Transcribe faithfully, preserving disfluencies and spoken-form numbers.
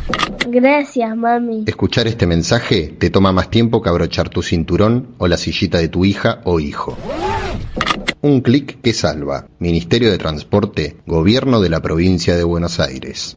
Gracias, mami. Escuchar este mensaje te toma más tiempo que abrochar tu cinturón o la sillita de tu hija o hijo. Un clic que salva. Ministerio de Transporte, Gobierno de la Provincia de Buenos Aires.